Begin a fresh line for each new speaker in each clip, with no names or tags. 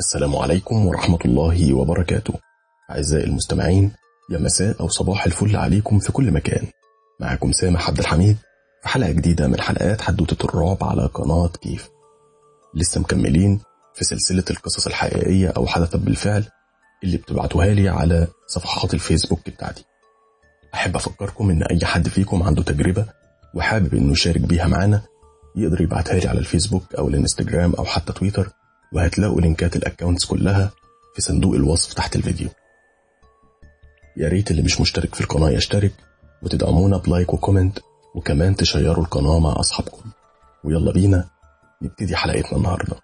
السلام عليكم ورحمة الله وبركاته. أعزائي المستمعين، يا مساء أو صباح الفل عليكم في كل مكان. معكم سامح عبد الحميد في حلقة جديدة من حلقات حدوتة الرعب على قناة كيف. لسه مكملين في سلسلة القصص الحقيقية أو حدثت بالفعل اللي بتبعتوها لي على صفحات الفيسبوك بتاعتي. أحب أفكركم إن أي حد فيكم عنده تجربة وحابب إنه يشارك بيها معنا يقدر يبعتها لي على الفيسبوك أو الانستجرام أو حتى تويتر، وهتلاقوا لينكات الأكاونتس كلها في صندوق الوصف تحت الفيديو. يا ريت اللي مش مشترك في القناة يشترك وتدعمونا بلايك وكومنت، وكمان تشيروا القناة مع أصحابكم. ويلا بينا نبتدي حلقتنا النهاردة.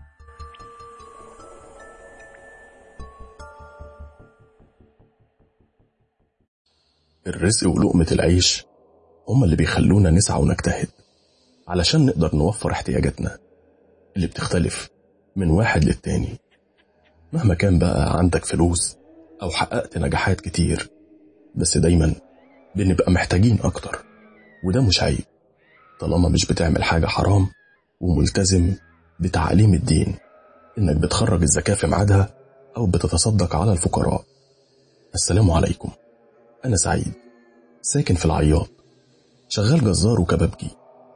الرزق ولقمة العيش هما اللي بيخلونا نسعى ونجتهد علشان نقدر نوفر احتياجاتنا اللي بتختلف من واحد للتاني. مهما كان بقى عندك فلوس أو حققت نجاحات كتير، بس دايما بنبقى محتاجين أكتر، وده مش عيب طالما مش بتعمل حاجة حرام وملتزم بتعاليم الدين، إنك بتخرج الزكاة في ميعادها أو بتتصدق على الفقراء. السلام عليكم، أنا سعيد، ساكن في العياط، شغال جزار وكبابجي.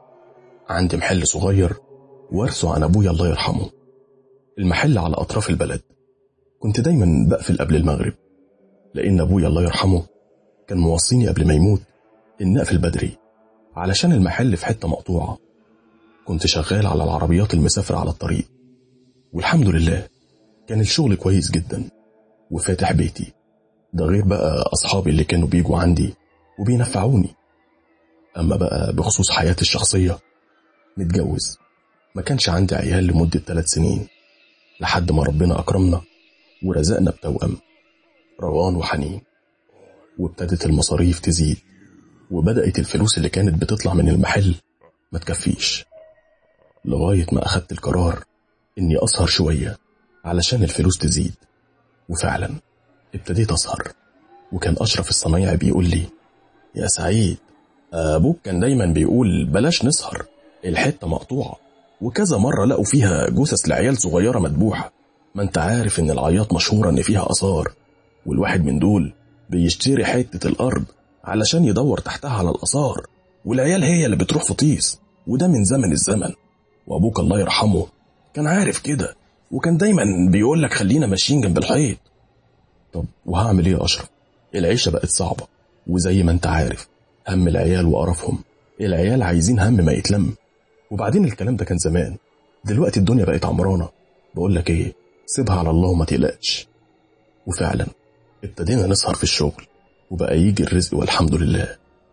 عندي محل صغير وارثه عن أبويا الله يرحمه. المحل على أطراف البلد، كنت دايما بقفل قبل المغرب، لأن أبويا الله يرحمه كان موصيني قبل ما يموت إن أقفل بدري علشان المحل في حتة مقطوعة. كنت شغال على العربيات المسافرة على الطريق، والحمد لله كان الشغل كويس جدا وفاتح بيتي. ده غير بقى أصحابي اللي كانوا بيجوا عندي وبينفعوني. أما بقى بخصوص حياتي الشخصية، متجوز، ما كانش عندي عيال لمدة 3 سنين لحد ما ربنا أكرمنا ورزقنا بتوأم روان وحنين. وابتدت المصاريف تزيد، وبدأت الفلوس اللي كانت بتطلع من المحل ما تكفيش، لغاية ما أخدت القرار إني أسهر شوية علشان الفلوس تزيد. وفعلا ابتديت أسهر، وكان أشرف الصنايعي بيقول لي: يا سعيد، أبوك كان دايما بيقول بلاش نسهر، الحتة مقطوعة، وكذا مرة لقوا فيها جثث لعيال صغيرة مدبوحة. ما انت عارف ان العياط مشهورة ان فيها آثار، والواحد من دول بيشتري حتة الأرض علشان يدور تحتها على الآثار، والعيال هي اللي بتروح في طيس، وده من زمن الزمن. وأبوك الله يرحمه كان عارف كده، وكان دايما بيقول لك خلينا ماشيين جنب الحيط. طب وهعمل ايه يا أشرف؟ العيشة بقت صعبة، وزي ما انت عارف هم العيال وقرفهم، العيال عايزين هم ما يتلم. وبعدين الكلام ده كان زمان، دلوقتي الدنيا بقت عمرانة. بقول لك ايه، سيبها على الله وما تقلقش. وفعلا ابتدينا نسهر في الشغل، وبقى يجي الرزق والحمد لله.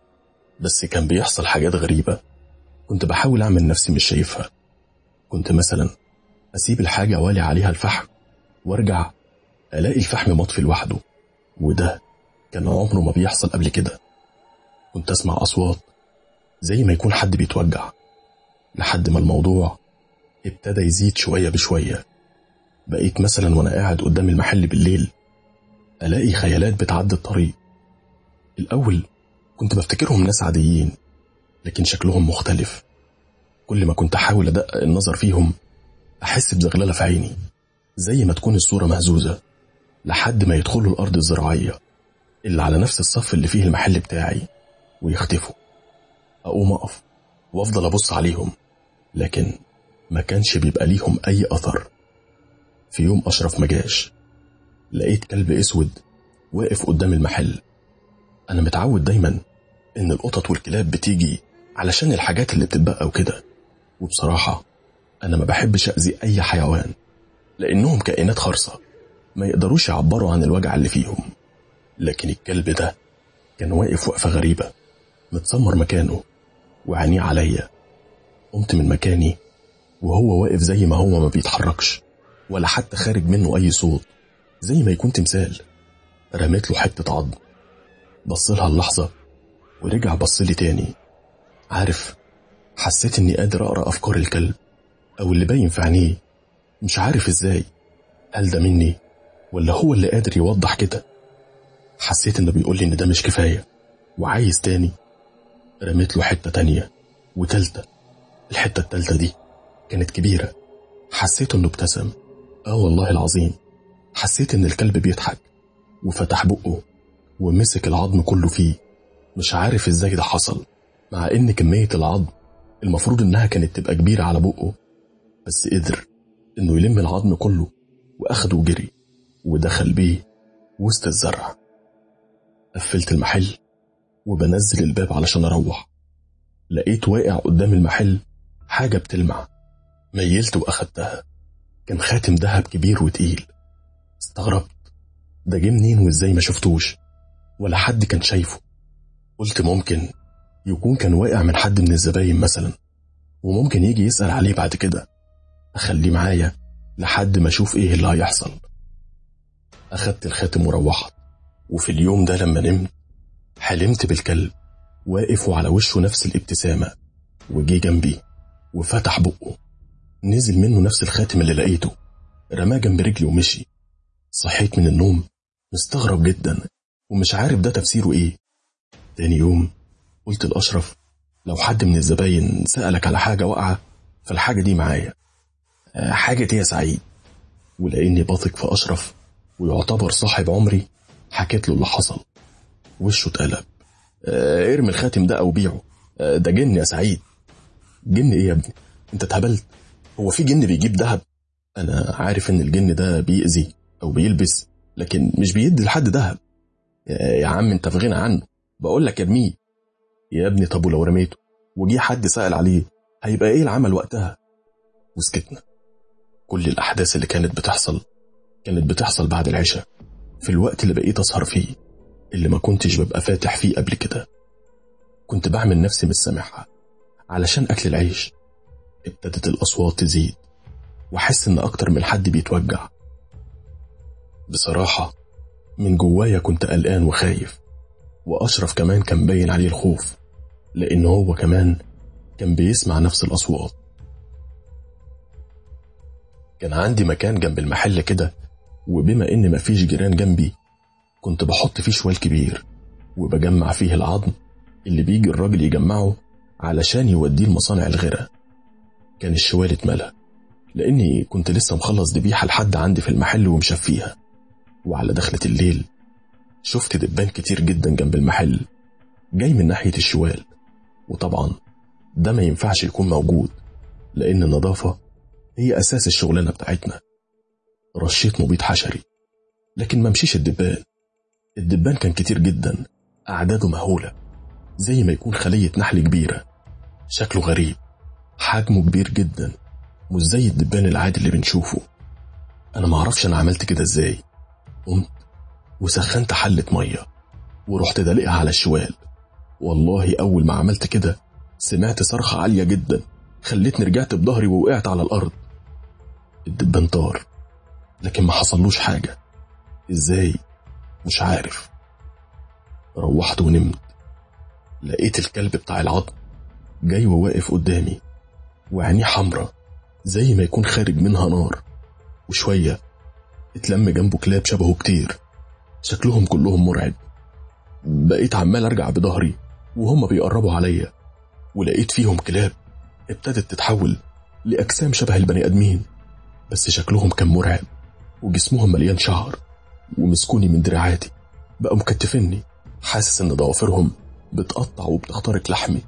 بس كان بيحصل حاجات غريبة، كنت بحاول أعمل نفسي مش شايفها. كنت مثلا أسيب الحاجة والي عليها الفحم، وارجع ألاقي الفحم مطفي لوحده، وده كان عمره ما بيحصل قبل كده. كنت أسمع أصوات زي ما يكون حد بيتوجع، لحد ما الموضوع ابتدى يزيد شوية بشوية. بقيت مثلا وأنا قاعد قدام المحل بالليل ألاقي خيالات بتعدي الطريق. الأول كنت بفتكرهم ناس عاديين، لكن شكلهم مختلف. كل ما كنت أحاول أدقق النظر فيهم أحس بزغللة في عيني، زي ما تكون الصورة مهزوزة، لحد ما يدخلوا الأرض الزراعية اللي على نفس الصف اللي فيه المحل بتاعي ويختفوا. أقوم أقف وأفضل أبص عليهم، لكن ما كانش بيبقى ليهم أي أثر. في يوم أشرف مجاش، لقيت كلب أسود واقف قدام المحل. أنا متعود دايما إن القطط والكلاب بتيجي علشان الحاجات اللي بتتبقى وكده، وبصراحة أنا ما بحبش أذي أي حيوان، لأنهم كائنات خرصة ما يقدروش يعبروا عن الوجع اللي فيهم. لكن الكلب ده كان واقف وقفة غريبة، متسمر مكانه وعينيه عليا. قمت من مكاني وهو واقف زي ما هو، ما بيتحركش ولا حتى خارج منه أي صوت، زي ما يكون تمثال. رميت له حتة عض، بصلها اللحظة ورجع بصلي تاني. عارف، حسيت اني قادر أقرأ أفكار الكلب أو اللي باين في عينيه. مش عارف ازاي، هل ده مني ولا هو اللي قادر يوضح كده؟ حسيت انه بيقول لي ان ده مش كفاية وعايز تاني. رميت له حتة تانية وتالتة. الحتة التالتة دي كانت كبيرة، حسيت انه ابتسم والله العظيم حسيت ان الكلب بيضحك وفتح بقه ومسك العظم كله فيه. مش عارف ازاي ده حصل، مع ان كمية العظم المفروض انها كانت تبقى كبيرة على بقه، بس قدر انه يلم العظم كله واخده وجري ودخل بيه وسط الزرع. قفلت المحل وبنزل الباب علشان اروح، لقيت واقع قدام المحل حاجة بتلمع. ميلت واخدتها، كان خاتم دهب كبير وتقيل. استغربت، ده جه منين وازاي ما شفتوش ولا حد كان شايفه؟ قلت ممكن يكون كان واقع من حد من الزباين مثلا، وممكن يجي يسأل عليه بعد كده. أخليه معايا لحد ما أشوف إيه اللي هيحصل. أخدت الخاتم وروحت، وفي اليوم ده لما نمت حلمت بالكلب واقف وعلى وشه نفس الابتسامة، وجي جنبي وفتح بقه، نزل منه نفس الخاتم اللي لقيته، رماه جنب رجلي ومشي. صحيت من النوم مستغرب جدا ومش عارف ده تفسيره إيه. تاني يوم قلت لأشرف لو حد من الزباين سألك على حاجة واقعة فالحاجة دي معايا. حاجة دي يا سعيد. ولأني بثق في أشرف ويعتبر صاحب عمري، حكيت له اللي حصل. وشه اتقلب. ارمي الخاتم ده أو بيعه، ده جن يا سعيد. جن ايه يا ابني؟ انت اتهبلت؟ هو في جن بيجيب دهب؟ انا عارف ان الجن ده بيأذي او بيلبس، لكن مش بيدي لحد دهب. يا عم انت في غنى عنه، بقول لك ارميه يا ابني. طب ولو رميته وجي حد سأل عليه هيبقى ايه العمل وقتها؟ وسكتنا. كل الأحداث اللي كانت بتحصل بعد العشاء، في الوقت اللي بقيت أسهر فيه، اللي ما كنتش ببقى فاتح فيه قبل كده. كنت بعمل نفسي مش سامعها علشان أكل العيش. ابتدت الأصوات تزيد وأحس إن أكتر من حد بيتوجع. بصراحة من جوايا كنت قلقان وخايف، وأشرف كمان كان باين عليه الخوف، لأن هو كمان كان بيسمع نفس الأصوات. كان عندي مكان جنب المحل كده، وبما إن مفيش جيران جنبي كنت بحط فيه شوال كبير وبجمع فيه العظم اللي بيجي الراجل يجمعه علشان يوديه المصانع الغيرة. كان الشوال اتملى لأني كنت لسه مخلص ذبيحة لحد عندي في المحل ومشفيها. وعلى دخلة الليل شفت دبان كتير جدا جنب المحل جاي من ناحية الشوال، وطبعا ده ما ينفعش يكون موجود لأن النظافة هي أساس الشغلانة بتاعتنا. رشيت مبيد حشري لكن ما مشيش الدبان كان كتير جدا، أعداده مهولة، زي ما يكون خلية نحل كبيرة. شكله غريب، حجمه كبير جدا، مش زي الدبان العادي اللي بنشوفه. أنا معرفش أنا عملت كده إزاي. قمت وسخنت حلة مية ورحت دلقها على الشوال. والله أول ما عملت كده سمعت صرخة عالية جدا خلتني رجعت بظهري ووقعت على الأرض. الدبان طار لكن ما حصلوش حاجة. إزاي؟ مش عارف. روحت ونمت. لقيت الكلب بتاع العظم جاي وواقف قدامي، وعينيه حمرة زي ما يكون خارج منها نار. وشوية اتلم جنبه كلاب شبهه كتير، شكلهم كلهم مرعب. بقيت عمال ارجع بظهري وهم بيقربوا عليا، ولقيت فيهم كلاب ابتدت تتحول لأجسام شبه البني آدمين، بس شكلهم كان مرعب وجسمهم مليان شعر. ومسكوني من دراعاتي بقوا مكتفني، حاسس ان ضوافرهم بتقطع وبتخترق لحمي،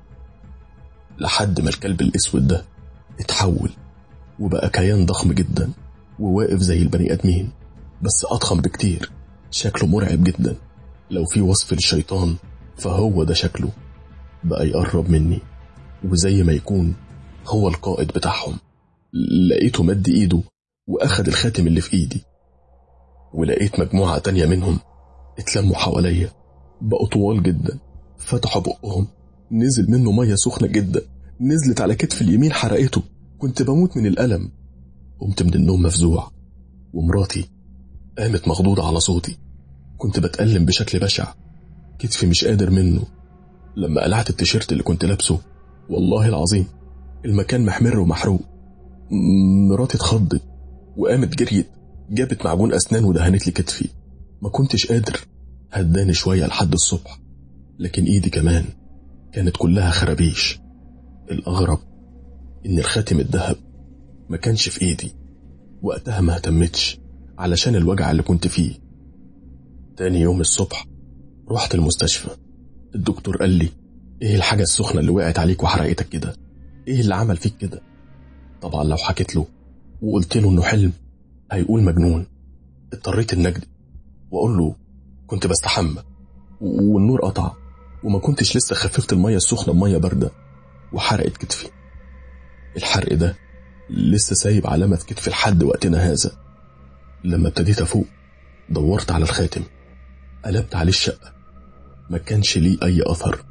لحد ما الكلب الاسود ده اتحول وبقى كيان ضخم جدا وواقف زي البني آدمين بس أضخم بكتير. شكله مرعب جدا، لو في وصف للشيطان فهو ده شكله. بقى يقرب مني وزي ما يكون هو القائد بتاعهم. لقيته مد ايده واخد الخاتم اللي في ايدي، ولقيت مجموعة تانية منهم اتلموا حواليا، بقوا طوال جدا، فتحوا بقهم، نزل منه مية سخنة جدا نزلت على كتف اليمين حرقته. كنت بموت من الألم. قمت من النوم مفزوع، ومراتي قامت مخضوضة على صوتي. كنت بتألم بشكل بشع، كتفي مش قادر منه. لما قلعت التيشيرت اللي كنت لابسه والله العظيم المكان محمر ومحروق. مراتي اتخضت وقامت جريت جابت معجون أسنان ودهنت لي كتفي. ما كنتش قادر، هداني شوية لحد الصبح، لكن ايدي كمان كانت كلها خرابيش. الأغرب إن الخاتم الذهب ما كانش في ايدي، وقتها ما اهتمتش علشان الوجع اللي كنت فيه. تاني يوم الصبح رحت المستشفى. الدكتور قال لي ايه الحاجة السخنة اللي وقعت عليك وحرقتك كده؟ ايه اللي عمل فيك كده؟ طبعا لو حكيت له وقلت له انه حلم هيقول مجنون. اضطريت ان اكذب واقول له كنت بستحمى والنور قطع وما كنتش لسه خففت المية السخنة بمية باردة وحرقت كتفي. الحرق ده لسه سايب علامة في كتفي لحد وقتنا هذا. لما ابتديت افوق دورت على الخاتم، قلبت عليه الشقة، ما كانش ليه اي اثر.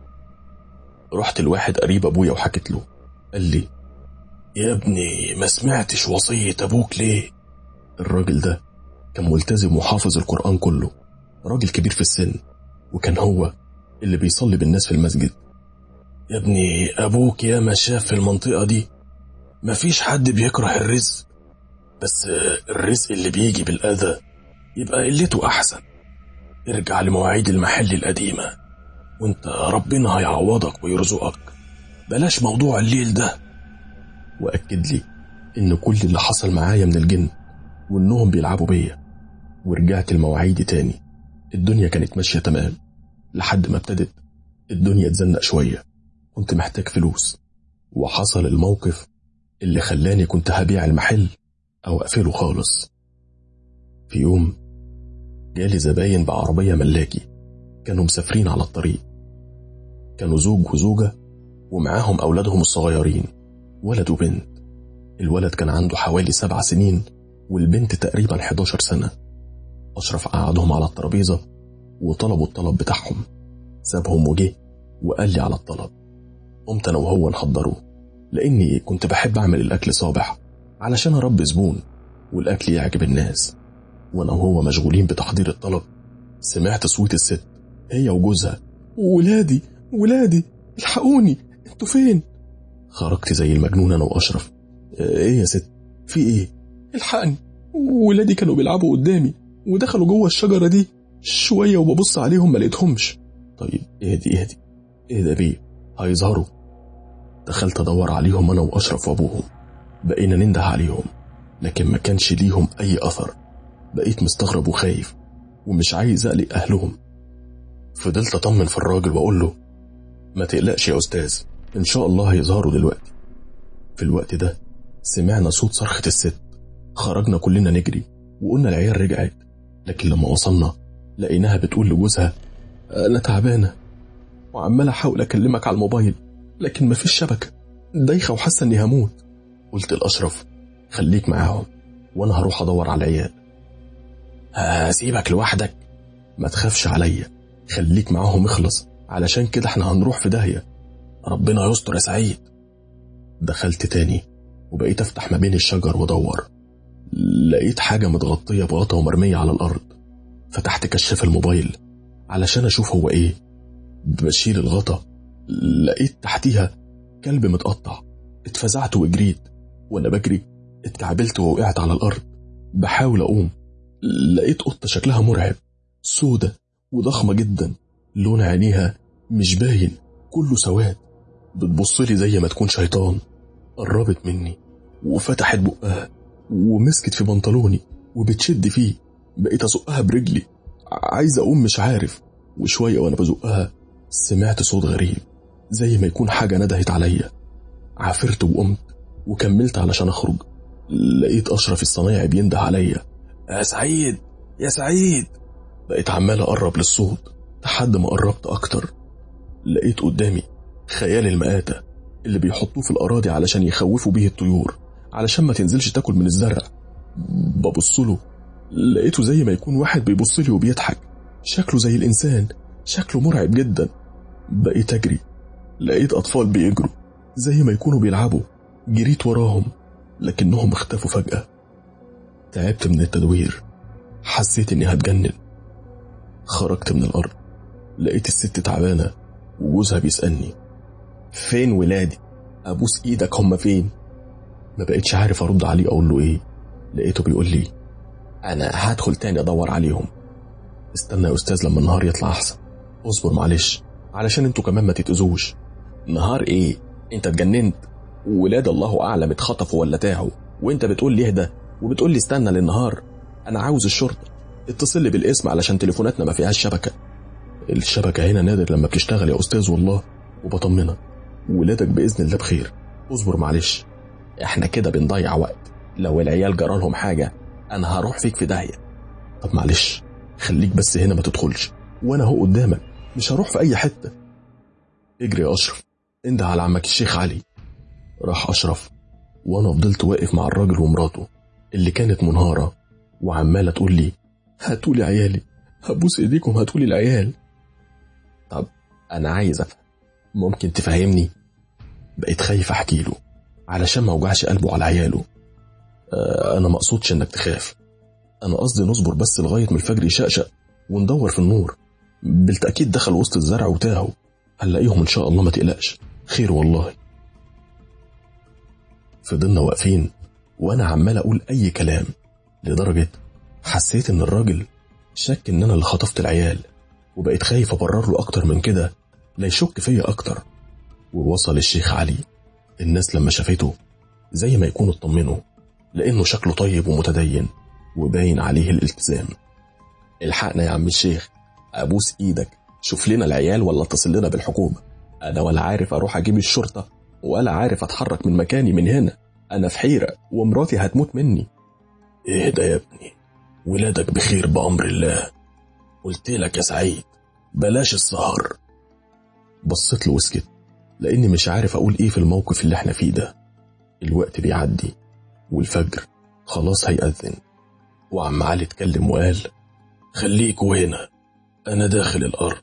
رحت لواحد قريب ابويا وحكيت له. قال لي يا ابني ما سمعتش وصية ابوك ليه؟ الراجل ده كان ملتزم وحافظ القرآن كله، راجل كبير في السن، وكان هو اللي بيصلي بالناس في المسجد. يا ابني ابوك يا ما شاف في المنطقة دي، مفيش حد بيكره الرزق، بس الرزق اللي بيجي بالأذى يبقى قلته أحسن. ارجع لمواعيد المحل القديمة وانت ربنا هيعوضك ويرزقك، بلاش موضوع الليل ده. وأكد لي إن كل اللي حصل معايا من الجن وإنهم بيلعبوا بيا. ورجعت المواعيد تاني. الدنيا كانت ماشية تمام لحد ما ابتدت الدنيا تزنق شوية. كنت محتاج فلوس، وحصل الموقف اللي خلاني كنت هبيع المحل أو أقفله خالص. في يوم جالي زباين بعربية ملاكي، كانوا مسافرين على الطريق. كانوا زوج وزوجة ومعاهم أولادهم الصغيرين، ولد وبنت. الولد كان عنده حوالي 7 سنين والبنت تقريبا 11 سنة. أشرف قعدهم على الترابيزة وطلبوا الطلب بتاعهم. سابهم وجه وقال لي على الطلب. قمت أنا وهو نحضره، لأني كنت بحب أعمل الأكل صابح علشان أربي زبون والأكل يعجب الناس. وأنا وهو مشغولين بتحضير الطلب سمعت صوت الست هي وجوزها. ولادي الحقوني، انتوا فين؟ خرجت زي المجنون أنا وأشرف. ايه يا ست، في ايه؟ الحقني، ولادي كانوا بيلعبوا قدامي ودخلوا جوه الشجرة دي شوية وببص عليهم ما لقيتهمش. طيب اهدي ده بيه هيظهروا. دخلت ادور عليهم انا واشرف وابوهم، بقينا ننده عليهم لكن ما كانش ليهم اي اثر. بقيت مستغرب وخايف ومش عايز اقلق اهلهم. فضلت اطمن في الراجل واقول له ما تقلقش يا استاذ، ان شاء الله هيظهروا دلوقتي. في الوقت ده سمعنا صوت صرخة الست. خرجنا كلنا نجري وقلنا العيال رجعت، لكن لما وصلنا لقيناها بتقول لجوزها انا تعبانة وعمال احاول اكلمك على الموبايل لكن مفيش شبكة، دايخة وحاسة اني هموت. قلت لأشرف خليك معاهم وانا هروح ادور على العيال. هسيبك لوحدك؟ ما تخافش عليا، خليك معاهم اخلص، علشان كده احنا هنروح في داهية. ربنا يستر يا سعيد. دخلت تاني وبقيت افتح ما بين الشجر وادور. لقيت حاجة متغطية بغطا ومرمية على الارض. فتحت كشاف الموبايل علشان اشوف هو ايه. بشيل الغطا لقيت تحتيها كلب متقطع. اتفزعت وجريت، وانا بجري اتكعبلت ووقعت على الارض بحاول اقوم. لقيت قطة شكلها مرعب، سودة وضخمة جدا، لون عينيها مش باين، كله سواد، بتبصلي زي ما تكون شيطان. قربت مني وفتحت بقها ومسكت في بنطلوني وبتشد فيه. بقيت ازقها برجلي، عايز اقوم مش عارف. وشوية وانا بزقها سمعت صوت غريب زي ما يكون حاجة ندهت عليا. عافرت وقمت وكملت علشان اخرج. لقيت اشرف الصنايعي بينده عليا يا سعيد يا سعيد. بقيت عمال اقرب للصوت لحد ما قربت اكتر. لقيت قدامي خيال المآتة اللي بيحطوه في الأراضي علشان يخوفوا بيه الطيور علشان ما تنزلش تاكل من الزرع. ببصله لقيته زي ما يكون واحد بيبصلي وبيضحك، شكله زي الإنسان، شكله مرعب جدا. بقيت أجري، لقيت أطفال بيجروا زي ما يكونوا بيلعبوا. جريت وراهم لكنهم اختفوا فجأة. تعبت من التدوير، حسيت إني هتجنن. خرجت من الأرض، لقيت الست تعبانة وجوزها بيسألني فين ولادي؟ أبوس إيدك هم فين؟ ما بقيتش عارف أرد عليه أقول له إيه. لقيته بيقول لي أنا هدخل تاني أدور عليهم. استنى يا أستاذ لما النهار يطلع أحسن. اصبر معلش علشان انتوا كمان ما تتأذوش. نهار إيه؟ انت اتجننت؟ ولاد الله أعلم اتخطفوا ولا تاهوا وانت بتقول ليه ده؟ وبتقول لي استنى للنهار، أنا عاوز الشرطة، اتصل لي بالاسم علشان تليفوناتنا ما فيهاش شبكة. الشبكة هنا نادر لما بتشتغل يا أستاذ والله، وبطمنك ولادك بإذن الله بخير. اصبر معلش، احنا كده بنضيع وقت، لو العيال جرالهم حاجة أنا هروح فيك في داهية. طب معلش خليك بس هنا ما تدخلش، وأنا هو قدامك مش هروح في أي حتة. اجري يا أشرف، انده على عمك الشيخ علي. راح أشرف وأنا فضلت واقف مع الراجل ومراته اللي كانت منهارة وعمالة تقول لي هاتولي عيالي، هبوس ايديكم هاتولي العيال. طب أنا عايز أفهم، ممكن تفهمني؟ بقيت خايف أحكي له علشان ما اوجعش قلبه على عياله. أنا ما أقصدش إنك تخاف، أنا قصدي نصبر بس لغاية ما الفجر يشقشق وندور في النور. بالتأكيد دخل وسط الزرع وتاهوا، هنلاقيهم إن شاء الله، ما تقلقش، خير والله. فضلنا واقفين وأنا عمال أقول أي كلام، لدرجة حسيت إن الراجل شك إن أنا اللي خطفت العيال، وبقيت خايف أبرر له أكتر من كده لا يشك فيا أكتر. ووصل الشيخ علي، الناس لما شافته زي ما يكونوا اطمنوا، لأنه شكله طيب ومتدين وباين عليه الالتزام. الحقنا يا عم الشيخ، أبوس إيدك، شوف لنا العيال ولا اتصل لنا بالحكومة. أنا ولا عارف أروح أجيب الشرطة ولا عارف أتحرك من مكاني من هنا، أنا في حيرة ومراتي هتموت مني. إيه ده يا ابني، ولادك بخير بأمر الله، قلت لك يا سعيد بلاش السهر. بصيت له وسكت، لأني مش عارف أقول إيه في الموقف اللي احنا فيه ده. الوقت بيعدي والفجر خلاص هيأذن، وعم علي اتكلم وقال خليكوا هنا، أنا داخل الأرض.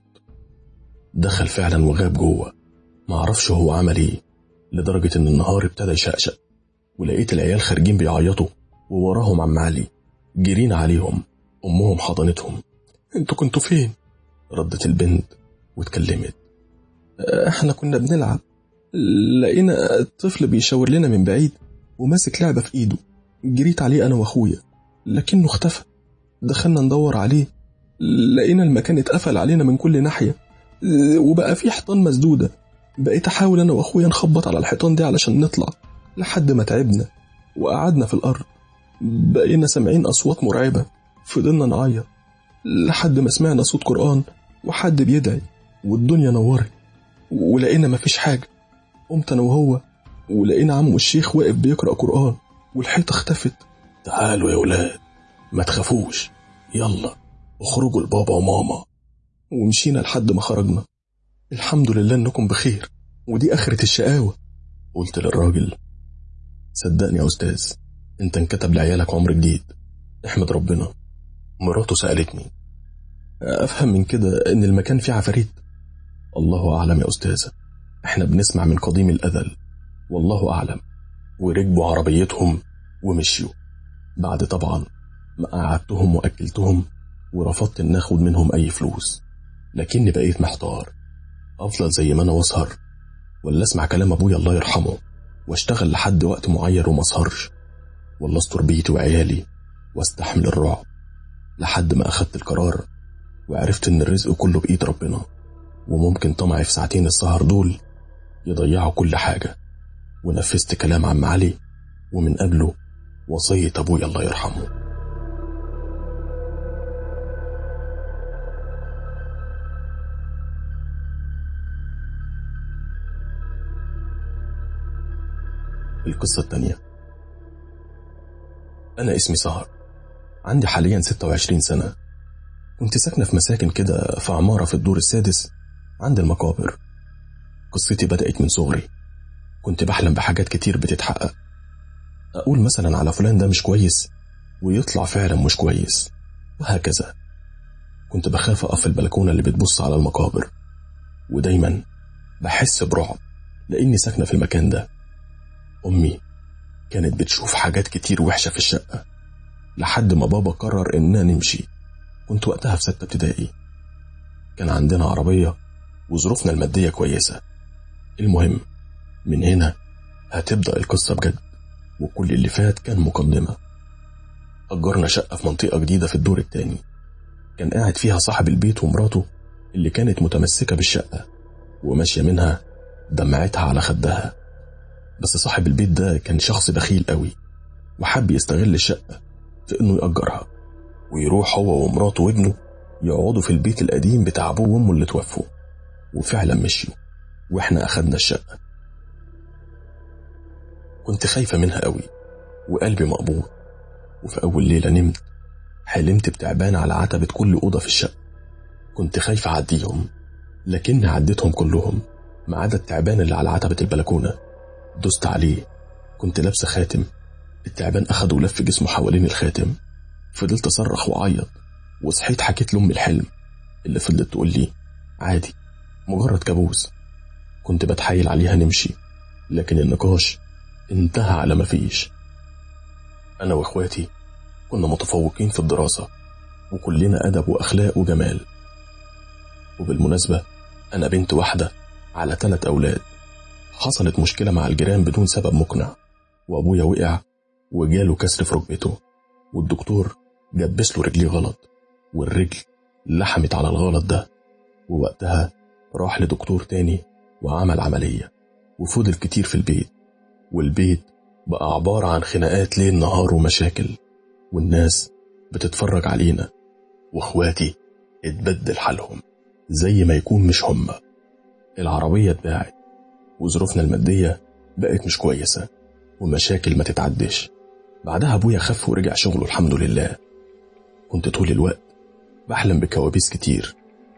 دخل فعلا وغاب جوه، معرفش هو عمل إيه، لدرجة إن النهار ابتدى يشقشق، ولقيت العيال خارجين بيعيطوا ووراهم عم علي. جرينا عليهم، أمهم حضنتهم. انتوا كنتوا فين؟ ردت البنت واتكلمت. احنا كنا بنلعب، لقينا الطفل بيشاور لنا من بعيد وماسك لعبة في ايده، جريت عليه انا واخويا لكنه اختفى. دخلنا ندور عليه، لقينا المكان اتقفل علينا من كل ناحية وبقى فيه حيطان مسدودة. بقيت احاول انا واخويا نخبط على الحيطان دي علشان نطلع، لحد ما تعبنا وقعدنا في الارض. بقينا سامعين اصوات مرعبة، فضلنا نعيط لحد ما سمعنا صوت قرآن وحد بيدعي، والدنيا نورت ولقينا مفيش حاجة. قمت أنا وهو ولقينا عمو الشيخ واقف بيقرأ قرآن والحيطة اختفت. تعالوا يا ولاد ما تخافوش، يلا اخرجوا لبابا وماما. ومشينا لحد ما خرجنا. الحمد لله انكم بخير، ودي آخرة الشقاوة. قلت للراجل صدقني يا أستاذ، انت انكتب لعيالك عمر جديد، احمد ربنا. مراته سألتني أفهم من كده إن المكان فيه عفاريت؟ الله أعلم يا أستاذة، إحنا بنسمع من قديم الأزل، والله أعلم. وركبوا عربيتهم ومشيوا، بعد طبعا ما قعدتهم وأكلتهم ورفضت إن أخد منهم أي فلوس. لكني بقيت محتار، أفضل زي ما أنا واسهر، ولا أسمع كلام أبويا الله يرحمه واشتغل لحد وقت معين وما اسهرش، ولا استر بيتي وعيالي واستحمل الرعب. لحد ما أخدت القرار وعرفت إن الرزق كله بإيد ربنا، وممكن طمعي في ساعتين السهر دول يضيعوا كل حاجة. ونفذت كلام عم علي، ومن قبله وصية أبويا الله يرحمه. القصة التانية. أنا اسمي سهر، عندي حاليا 26 سنة. كنت ساكنة في مساكن كده في عمارة في الدور السادس عند المقابر. قصتي بدأت من صغري، كنت بحلم بحاجات كتير بتتحقق. أقول مثلا على فلان ده مش كويس ويطلع فعلا مش كويس، وهكذا. كنت بخاف أقف في البلكونة اللي بتبص على المقابر، ودايما بحس برعب لأني ساكنة في المكان ده. أمي كانت بتشوف حاجات كتير وحشة في الشقة، لحد ما بابا قرر إننا نمشي. كنت وقتها في 6 ابتدائي، كان عندنا عربية وظروفنا المادية كويسة. المهم من هنا هتبدأ القصة بجد، وكل اللي فات كان مقدمة. أجرنا شقة في منطقة جديدة في الدور التاني، كان قاعد فيها صاحب البيت ومراته اللي كانت متمسكة بالشقة وماشية منها دمعتها على خدها. بس صاحب البيت ده كان شخص بخيل قوي، وحب يستغل الشقة في إنه يأجرها، ويروح هو ومراته وابنه يقعدوا في البيت القديم بتاع أبوه وأمه اللي توفوا. وفعلا مشيوا وإحنا أخدنا الشقة. كنت خايفة منها قوي وقلبي مقبوض. وفي أول ليلة نمت حلمت بتعبان على عتبة كل أوضة في الشقة. كنت خايفة أعديهم، لكني عديتهم كلهم ما عدا التعبان اللي على عتبة البلكونة. دوست عليه، كنت لابسة خاتم. التعبان أخده ولف جسمه حوالين الخاتم. فضلت أصرخ وأعيط، وصحيت حكيت لأمي الحلم اللي فضلت تقول لي عادي، مجرد كابوس. كنت بتحايل عليها نمشي، لكن النقاش انتهى على ما فيش. أنا وإخواتي كنا متفوقين في الدراسة، وكلنا أدب وأخلاق وجمال. وبالمناسبة أنا بنت واحدة على 3 أولاد. حصلت مشكلة مع الجيران بدون سبب مقنع، وأبويا وقع وجاله كسر في ركبته، والدكتور جبس له رجليه غلط، والرجل لحمت على الغلط ده. ووقتها راح لدكتور تاني وعمل عملية، وفضل كتير في البيت. والبيت بقى عبارة عن خناقات ليل نهار ومشاكل، والناس بتتفرج علينا. واخواتي اتبدل حالهم زي ما يكون مش هما. العربية اتباعت، وظروفنا المادية بقت مش كويسة، ومشاكل ما تتعدش. بعدها أبويا خف ورجع شغله الحمد لله. كنت طول الوقت بحلم بكوابيس كتير،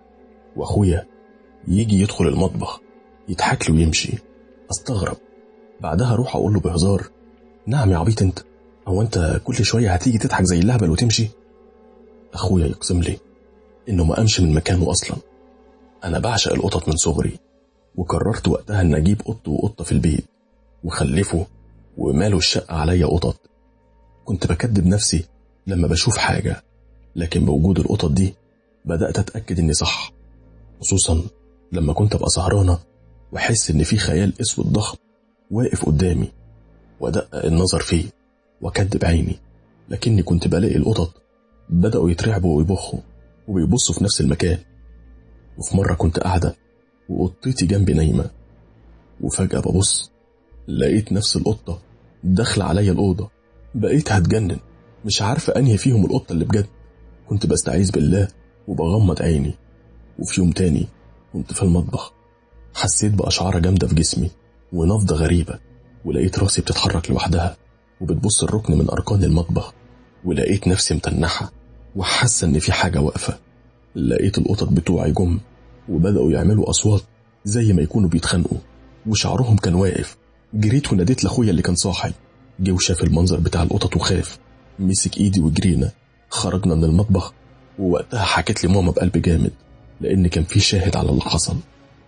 وأخويا يجي يدخل المطبخ يضحك له ويمشي. أستغرب، بعدها أروح أقول له بهزار نعم يا عبيط انت، هو انت كل شوية هتيجي تضحك زي اللهبل وتمشي؟ أخويا يقسم لي إنه ما أمشي من مكانه أصلا. أنا بعشق القطط من صغري، وقررت وقتها أن أجيب قط وقطة في البيت وخلفه، وماله الشقة عليا قطط. كنت بكدب نفسي لما بشوف حاجة، لكن بوجود القطط دي بدأت أتأكد إني صح، خصوصا لما كنت أبقى سهرانة وأحس إن في خيال أسود ضخم واقف قدامي، وأدقق النظر فيه وأكدب عيني، لكني كنت بلاقي القطط بدأوا يترعبوا ويبخوا وبيبصوا في نفس المكان. وفي مرة كنت قاعدة وقطتي جنبي نايمة، وفجأة ببص لقيت نفس القطة داخلة عليا الأوضة. بقيت هتجنن، مش عارفة أنهي فيهم القطة اللي بجد. كنت بستعيذ بالله وبغمض عيني. وفي يوم تاني كنت في المطبخ، حسيت بأشعار جامدة في جسمي ونفضة غريبة، ولقيت راسي بتتحرك لوحدها وبتبص الركن من أركان المطبخ، ولقيت نفسي متنحة وحاسة إن في حاجة واقفة. لقيت القطط بتوعي جم وبدأوا يعملوا أصوات زي ما يكونوا بيتخانقوا، وشعرهم كان واقف. جريت وناديت لأخويا اللي كان صاحي، جه وشاف المنظر بتاع القطط وخاف، مسك إيدي وجرينا. خرجنا من المطبخ، ووقتها حكيت لي ماما بقلب جامد لأن كان في شاهد على اللي حصل.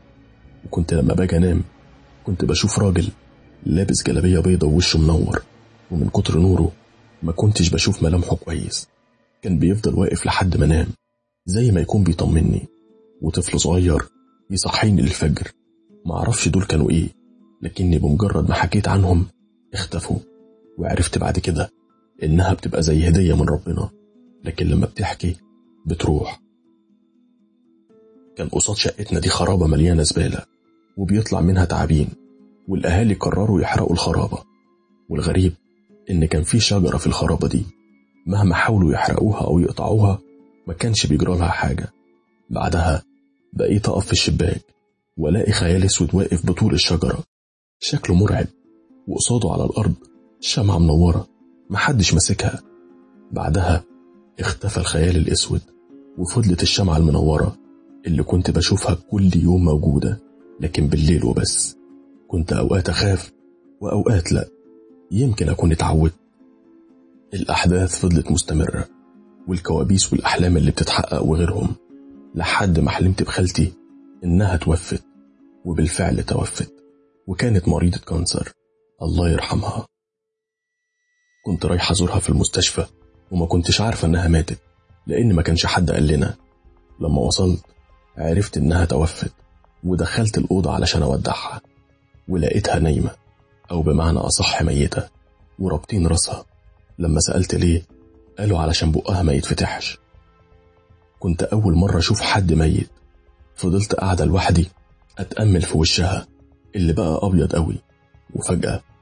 وكنت لما باجي أنام كنت بشوف راجل لابس جلابية بيضة ووشه منور، ومن كتر نوره ما كنتش بشوف ملامحه كويس. كان بيفضل واقف لحد ما نام زي ما يكون بيطمني. وطفل صغير يصحيني للفجر. معرفش دول كانوا ايه، لكني بمجرد ما حكيت عنهم اختفوا. وعرفت بعد كده انها بتبقى زي هدية من ربنا، لكن لما بتحكي بتروح. كان قصاد شقتنا دي خرابة مليانة زبالة وبيطلع منها تعابين، والأهالي قرروا يحرقوا الخرابة. والغريب إن كان في شجرة في الخرابة دي مهما حاولوا يحرقوها أو يقطعوها ما كانش بيجرى لها حاجة. بعدها بقيت أقف في الشباك ولاقي خيال اسود واقف بطول الشجرة، شكله مرعب، وقصاده على الأرض شمعة منورة محدش ماسكها. بعدها اختفى الخيال الاسود، وفضلت الشمعة المنورة اللي كنت بشوفها كل يوم موجودة، لكن بالليل وبس. كنت أوقات أخاف وأوقات لأ، يمكن أكون اتعودت. الأحداث فضلت مستمرة، والكوابيس والأحلام اللي بتتحقق وغيرهم، لحد ما حلمت بخالتي إنها توفت. وبالفعل توفت، وكانت مريضة كانسر الله يرحمها. كنت رايحة أزورها في المستشفى وما كنتش عارفة إنها ماتت، لأن ما كانش حد قال لنا. لما وصلت عرفت إنها توفت، ودخلت الأوضة علشان أودعها، ولقيتها نايمة، أو بمعنى أصح ميتة، ورابطين راسها. لما سألت ليه قالوا علشان بقها ما يتفتحش. كنت أول مرة أشوف حد ميت. فضلت قاعدة لوحدي أتأمل في وشها اللي بقى أبيض قوي، وفجأة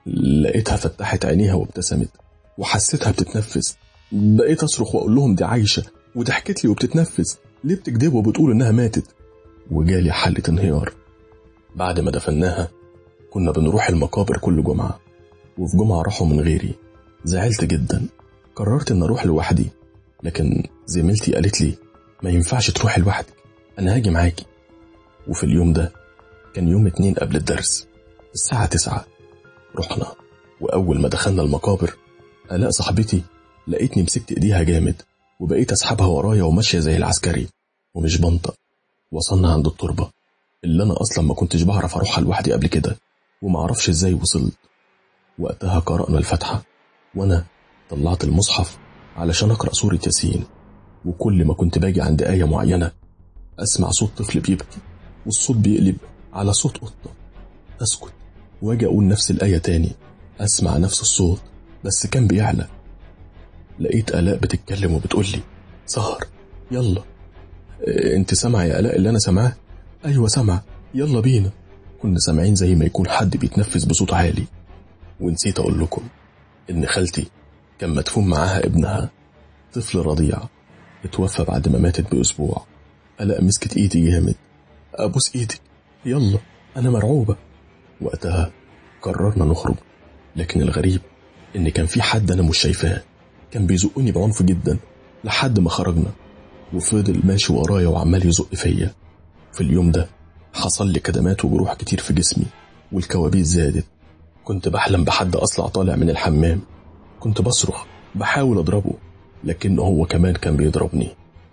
لقيتها فتحت عينيها وابتسمت وحسيتها بتتنفس. بقيت أصرخ وأقول لهم دي عايشة وضحكت لي وبتتنفس، ليه بتكذبوا وبتقول إنها ماتت؟ وجالي حالة انهيار. بعد ما دفناها كنا بنروح المقابر كل جمعة، وفي جمعة راحوا من غيري. زعلت جدا، قررت إن أروح لوحدي، لكن زميلتي قالت لي ما ينفعش تروح لوحدك، أنا هاجي معاكي. وفي اليوم ده كان يوم 2 قبل الدرس الساعة 9. رحنا، وأول ما دخلنا المقابر ألاء صاحبتي لقيتني مسكت إيديها جامد وبقيت أسحبها ورايا وماشية زي العسكري ومش بنطق. وصلنا عند التربة اللي أنا أصلا ما كنتش بعرف أروحها لوحدي قبل كده ومعرفش إزاي وصلت. وقتها قرأنا الفاتحة وأنا طلعت المصحف علشان أقرأ سورة ياسين، وكل ما كنت باجي عند آية معينة أسمع صوت طفل بيبكي والصوت بيقلب على صوت قطة. أسكت واجي أقول نفس الآية تاني، أسمع نفس الصوت بس كان بيعلى. لقيت آلاء بتتكلم وبتقول لي سهر يلا. انت سامعة يا آلاء اللي أنا سامعاه؟ أيوة سامعة، يلا بينا. كنا سامعين زي ما يكون حد بيتنفس بصوت عالي. ونسيت أقول لكم إن خالتي كان مدفون معاها ابنها طفل رضيع اتوفى بعد ما ماتت بأسبوع. آلاء مسكت إيدي جامد، أبوس إيدك يلا أنا مرعوبة. وقتها قررنا نخرج، لكن الغريب إن كان في حد أنا مش شايفاه كان بيزقني بعنف جدا لحد ما خرجنا، وفضل ماشي ورايا وعمال يزق فيا. في اليوم ده حصل لي كدمات وجروح كتير في جسمي والكوابيس زادت. كنت بحلم بحد أصلع طالع من الحمام، كنت بصرخ بحاول أضربه لكنه هو كمان كان بيضربني.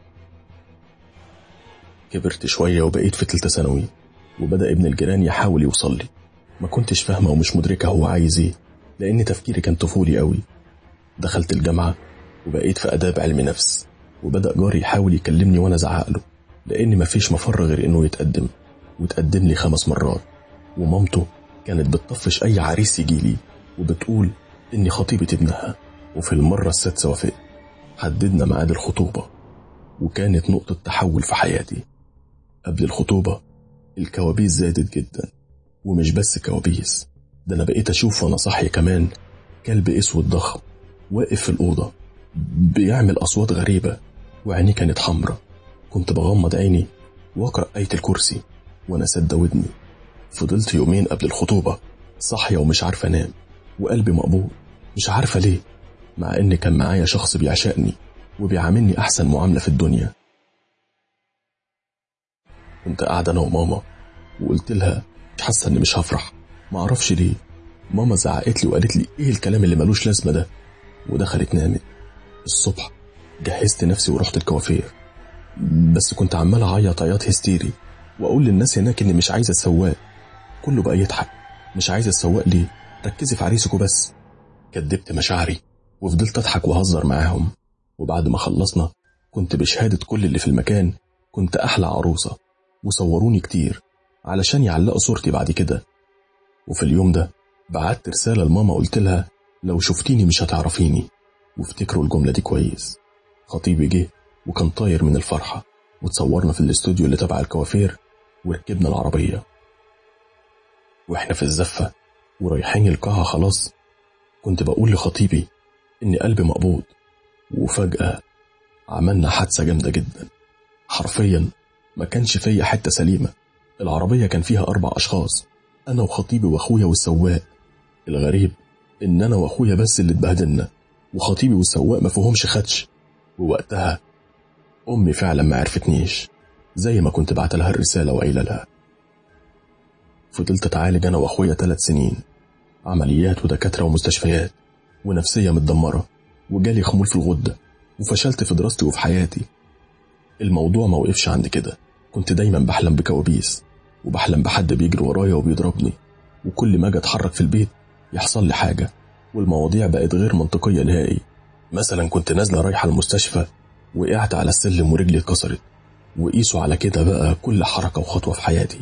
كبرت شوية وبقيت في 3 ثانوي، وبدأ ابن الجيران يحاول يوصل لي. ما كنتش فاهمة ومش مدركة هو عايز ايه لأن تفكيري كان طفولي قوي. دخلت الجامعة وبقيت في آداب علم نفس، وبدأ جاري يحاول يكلمني وأنا زعق له لأن مفيش مفر غير إنه يتقدم، وتقدم لي 5 مرات. ومامته كانت بتطفش أي عريس يجي لي وبتقول إني خطيبة ابنها. وفي المرة السادسة وافقت. حددنا ميعاد الخطوبة وكانت نقطة تحول في حياتي. قبل الخطوبة الكوابيس زادت جدا، ومش بس كوابيس، ده أنا بقيت أشوف وأنا صاحي كمان كلب أسود ضخم واقف في الأوضة بيعمل أصوات غريبة وعيني كانت حمرة. كنت بغمض عيني وأقرأ آية الكرسي وأنا سد ودني. فضلت يومين قبل الخطوبة صاحية ومش عارفة أنام وقلبي مقبوض مش عارفة ليه، مع إن كان معايا شخص بيعشقني وبيعاملني أحسن معاملة في الدنيا. كنت قاعدة أنا وماما وقلت لها مش حاسة إني مش هفرح، ما أعرفش ليه. ماما زعقت لي وقالت لي إيه الكلام اللي ملوش لازمة ده، ودخلت نامت. الصبح جهزت نفسي ورحت الكوافير، بس كنت عمال أعيط عياط هستيري وأقول للناس هناك إني مش عايزة السواق. كله بقى يضحك، مش عايزة السواق ليه؟ ركزي في عريسكوا بس. كدبت مشاعري وفضلت أضحك وأهزر معاهم. وبعد ما خلصنا كنت بشهادة كل اللي في المكان كنت أحلى عروسة، وصوروني كتير علشان يعلقوا صورتي بعد كده. وفي اليوم ده بعت رسالة لماما قلت لها لو شفتيني مش هتعرفيني، وافتكروا الجملة دي كويس. خطيبي جه وكان طاير من الفرحة، وتصورنا في الاستوديو اللي تبع الكوافير، وركبنا العربية. واحنا في الزفة ورايحين القاعة خلاص كنت بقول لخطيبي إن قلبي مقبوض، وفجأة عملنا حادثة جامدة جدا. حرفيا ما كانش فيا حتة سليمة. العربية كان فيها 4 أشخاص، أنا وخطيبي وأخويا والسواق. الغريب إن أنا وأخويا بس اللي اتبهدلنا، وخطيبي والسواق ما فيهمش خدش. ووقتها أمي فعلا ما عرفتنيش زي ما كنت بعت لها الرسالة وقايله لها. فضلت أتعالج أنا وأخويا 3 سنين، عمليات ودكاترة ومستشفيات ونفسية متدمرة، وجالي خمول في الغدة، وفشلت في دراستي وفي حياتي. الموضوع ما وقفش عند كده، كنت دايما بحلم بكوابيس، وبحلم بحد بيجري ورايا وبيضربني، وكل ما اجي اتحرك في البيت يحصل لي حاجة، والمواضيع بقت غير منطقية نهائي. مثلا كنت نازلة رايحة المستشفى وقعت على السلم ورجلي اتكسرت، وقيسوا على كده بقى كل حركة وخطوة في حياتي.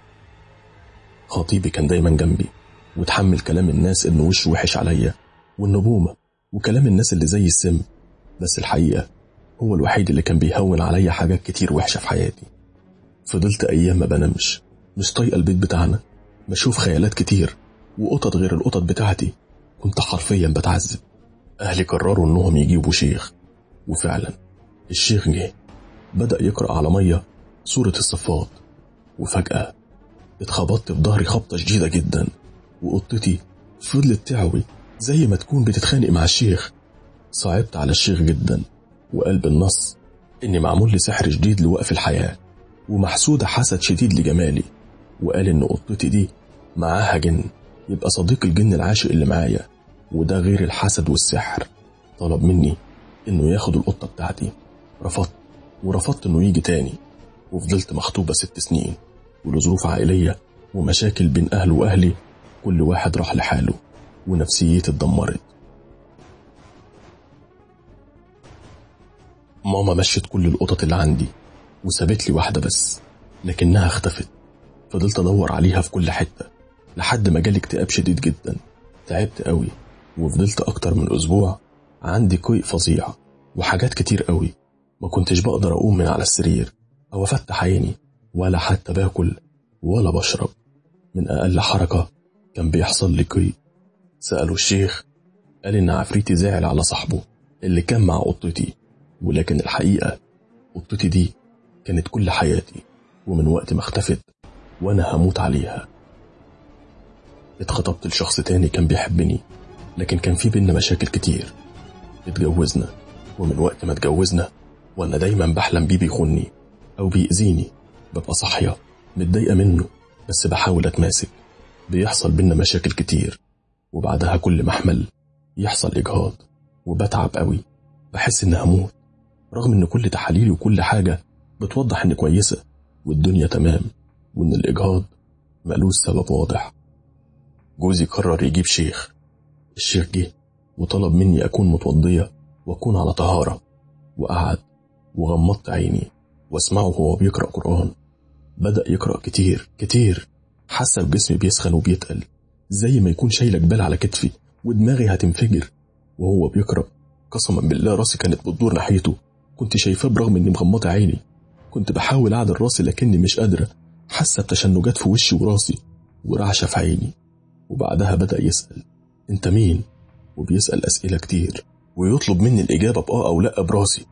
خطيبي كان دايما جنبي وتحمل كلام الناس انه وش وحش عليا والنبومة وكلام الناس اللي زي السم، بس الحقيقة هو الوحيد اللي كان بيهون عليا حاجات كتير وحشة في حياتي. فضلت أيام ما بنامش، مش طايقة البيت بتاعنا، بشوف خيالات كتير وقطط غير القطط بتاعتي. كنت حرفيا بتعذب. أهلي قرروا إنهم يجيبوا شيخ، وفعلا الشيخ جه بدأ يقرأ على مية سورة الصفات، وفجأة اتخبطت في ظهري خبطة شديدة جدا، وقطتي فضلت تعوي زي ما تكون بتتخانق مع الشيخ. صعبت على الشيخ جدا، وقال بالنص إني معمول لي سحر شديد لوقف الحياة، ومحسودة حسد شديد لجمالي، وقال إن قطتي دي معاها جن يبقى صديق الجن العاشق اللي معايا، وده غير الحسد والسحر. طلب مني إنه ياخد القطة بتاعتي. رفضت، ورفضت إنه يجي تاني، وفضلت مخطوبة 6 سنين، ولظروف عائلية ومشاكل بين أهله وأهلي كل واحد راح لحاله، ونفسيتي اتدمرت. ماما مشت كل القطط اللي عندي وسابت لي واحدة بس، لكنها اختفت. فضلت أدور عليها في كل حتة لحد ما جالي اكتئاب شديد جدا. تعبت قوي، وفضلت أكتر من أسبوع عندي قيء فظيع وحاجات كتير قوي. ما كنتش بقدر أقوم من على السرير أو أفتح عيني، ولا حتى باكل ولا بشرب. من أقل حركة كان بيحصل لي قيء. سألوا الشيخ، قال إن عفريتي زعل على صاحبه اللي كان مع قطتي، ولكن الحقيقة قطتي دي كانت كل حياتي، ومن وقت ما اختفت وأنا هموت عليها. اتخطبت لشخص تاني كان بيحبني، لكن كان في بينا مشاكل كتير. اتجوزنا، ومن وقت ما اتجوزنا وأنا دايما بحلم بيه بيخوني أو بيأذيني. ببقى صاحية متضايقة منه، بس بحاول أتماسك. بيحصل بينا مشاكل كتير، وبعدها كل ما أحمل يحصل إجهاض، وبتعب قوي. بحس إن هموت، رغم إن كل تحاليلي وكل حاجة بتوضح إني كويسة والدنيا تمام، وإن الإجهاض ملوش سبب واضح. جوزي قرر يجيب شيخ. الشيخ جه وطلب مني أكون متوضية وأكون على طهارة، وقعد وغمضت عيني واسمعه وهو بيقرأ قرآن. بدأ يقرأ كتير كتير، حاسة بجسمي بيسخن وبيتقل، زي ما يكون شايلة جبال على كتفي ودماغي هتنفجر. وهو بيقرأ قسما بالله راسي كانت بتدور ناحيته، كنت شايفاه برغم اني مغمضة عيني. كنت بحاول أعدل راسي لكني مش قادرة، حاسة بتشنجات في وشي وراسي ورعشة في عيني. وبعدها بدأ يسأل انت مين، وبيسأل أسئلة كتير ويطلب مني الإجابة بآه أو لأ براسي.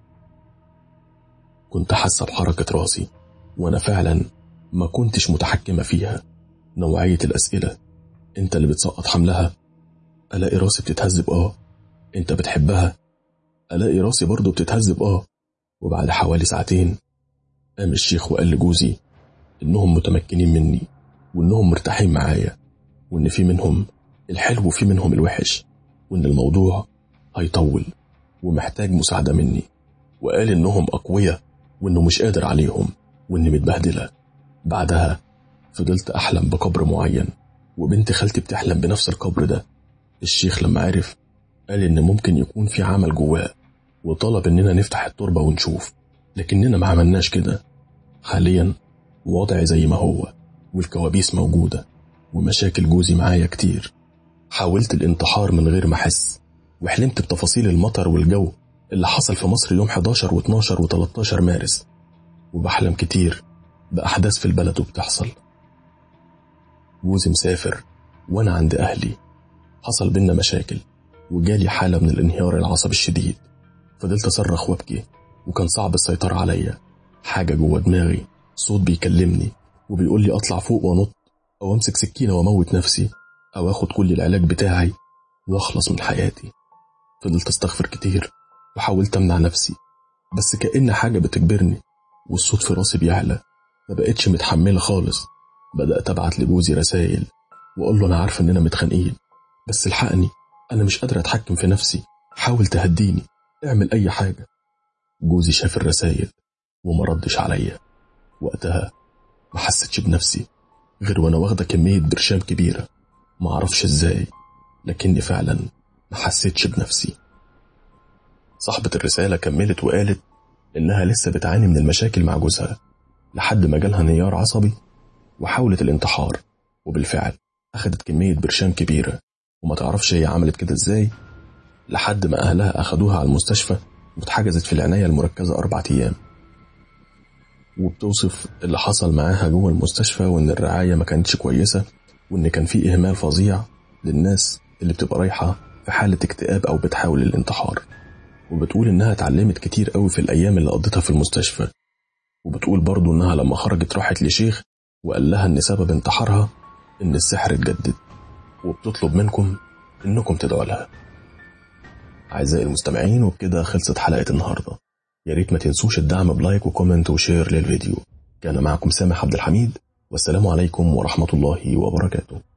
كنت حاسة بحركة راسي وأنا فعلا ما كنتش متحكمة فيها. نوعية الأسئلة، انت اللي بتسقط حملها؟ ألاقي راسي بتتهز بآه. انت بتحبها؟ ألاقي راسي برضو بتتهز بآه. وبعد حوالي ساعتين قام الشيخ وقال لجوزي إنهم متمكنين مني، وإنهم مرتاحين معايا، وإن في منهم الحلو وفي منهم الوحش، وإن الموضوع هيطول ومحتاج مساعدة مني. وقال إنهم أقوياء وإنه مش قادر عليهم وإني متبهدلة. بعدها فضلت أحلم بقبر معين، وبنت خالتي بتحلم بنفس القبر ده. الشيخ لما عرف قال إن ممكن يكون في عمل جواه، وطلب إننا نفتح التربة ونشوف، لكننا ما عملناش كده. حاليا وضعي زي ما هو، والكوابيس موجودة، ومشاكل جوزي معايا كتير. حاولت الانتحار من غير ما أحس، وحلمت بتفاصيل المطر والجو اللي حصل في مصر يوم 11 و12 و13 مارس، وبحلم كتير بأحداث في البلد وبتحصل. جوزي مسافر وأنا عند أهلي. حصل بينا مشاكل وجالي حالة من الانهيار العصبي الشديد. فضلت أصرخ وابكي، وكان صعب السيطرة عليا. حاجة جوه دماغي، صوت بيكلمني وبيقول لي أطلع فوق ونط، أو أمسك سكينة وموت نفسي، أو أخد كل العلاج بتاعي وأخلص من حياتي. فضلت أستغفر كتير وحاولت أمنع نفسي، بس كأن حاجة بتجبرني، والصوت في راسي بيعلى. ما بقتش متحملة خالص. بدأت أبعت لجوزي رسائل وأقول له أنا عارفة إننا متخانقين، بس الحقني، أنا مش قادرة أتحكم في نفسي، حاول تهديني، اعمل أي حاجة. جوزي شاف الرسائل وما ردش عليا. وقتها ما حسيتش بنفسي غير وانا واخدة كمية برشام كبيرة، ما اعرفش ازاي، لكني فعلا ما حسيتش بنفسي. صاحبة الرسالة كملت وقالت انها لسه بتعاني من المشاكل مع جوزها، لحد ما جالها انهيار عصبي وحاولت الانتحار. وبالفعل اخدت كمية برشام كبيرة، وما تعرفش هي عملت كده ازاي، لحد ما اهلها اخدوها على المستشفى واتحجزت في العناية المركزة 4 أيام. وبتوصف اللي حصل معاها جوه المستشفى، وان الرعاية ما كانتش كويسة، وإن كان في إهمال فظيع للناس اللي بتبقى رايحة في حالة اكتئاب أو بتحاول الانتحار. وبتقول إنها اتعلمت كتير قوي في الأيام اللي قضتها في المستشفى. وبتقول برضو إنها لما خرجت راحت لشيخ وقال لها إن سبب انتحارها إن السحر اتجدد، وبتطلب منكم إنكم تدعوا لها. أعزائي المستمعين، وبكده خلصت حلقة النهاردة. يا ريت ما تنسوش الدعم بلايك وكومنت وشير للفيديو. كان معكم سامح عبد الحميد، والسلام عليكم ورحمة الله وبركاته.